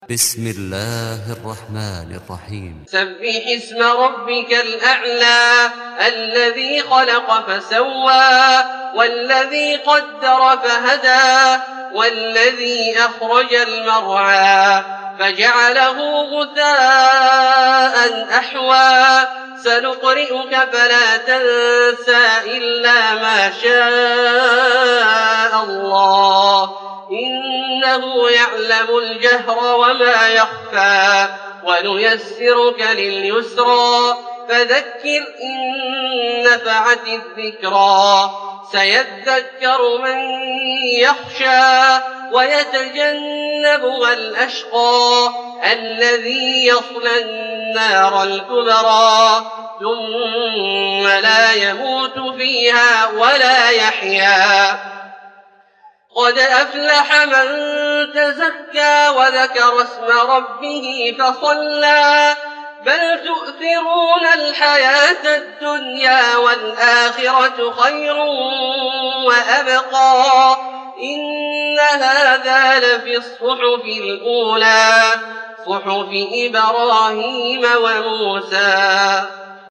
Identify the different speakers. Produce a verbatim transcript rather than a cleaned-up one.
Speaker 1: بسم الله الرحمن الرحيم.
Speaker 2: سبح اسم ربك الأعلى الذي خلق فسوى والذي قدر فهدى والذي أخرج المرعى فجعله غثاء أحوى سنقرئك فلا تنسى إلا ما شاء الله إنه يعلم الجهر وما يخفى ونيسرك لليسرى فذكر إن نفعت الذكرى سيذكر من يخشى ويتجنبها الأشقى الذي يصلى النار الكبرى ثم لا يموت فيها ولا يحيا قد أفلح من تزكى وذكر اسم ربه فصلى بل تؤثرون الحياة الدنيا والآخرة خير وأبقى إن هذا لفي الصحف الأولى صحف إبراهيم وموسى.